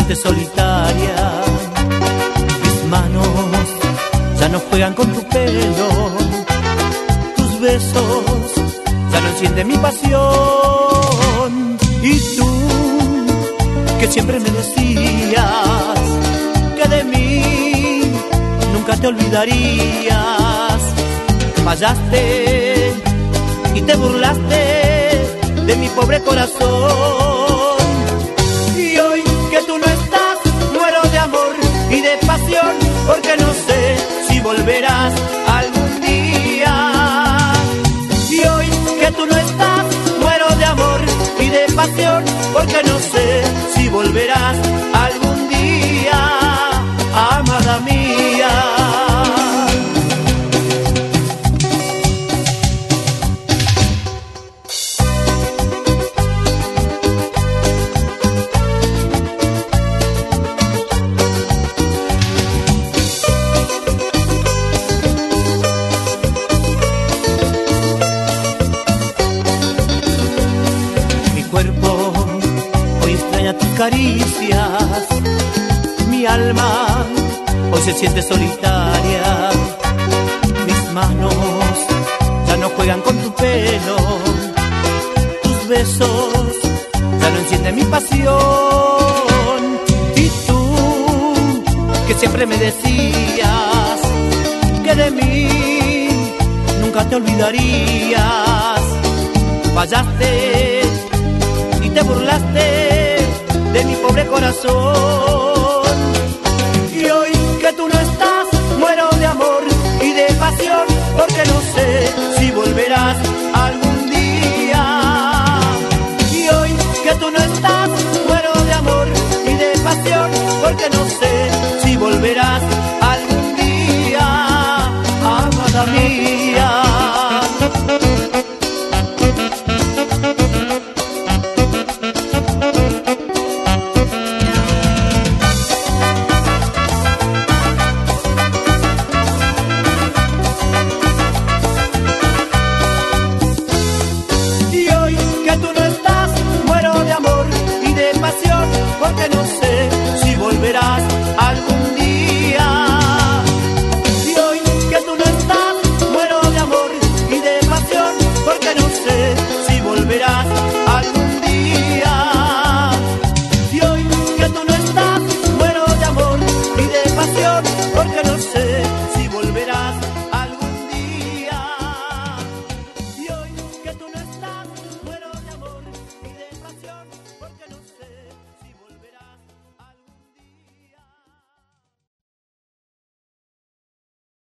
sientes solitaria. Mis manos ya no juegan con tu pelo, tus besos ya no encienden mi pasión. Y tú, que siempre me decías que de mí nunca te olvidarías, fallaste y te burlaste de mi pobre corazón. Y hoy que tú no estás, muero de amor y de pasión, porque no sé si volverás algún día. Y hoy que tú no estás, muero de amor y de pasión, porque no sé si volverás algún día, amada mía. Tus caricias, mi alma hoy se siente solitaria. Mis manos ya no juegan con tu pelo, tus besos ya no encienden mi pasión. Y tú, que siempre me decías que de mí nunca te olvidarías, fallaste y te burlaste de mi pobre corazón. Y hoy que tú no estás, muero de amor y de pasión, porque no sé si volverás algún día. Y hoy que tú no estás, muero de amor y de pasión, porque no sé si volverás algún día, amada mía.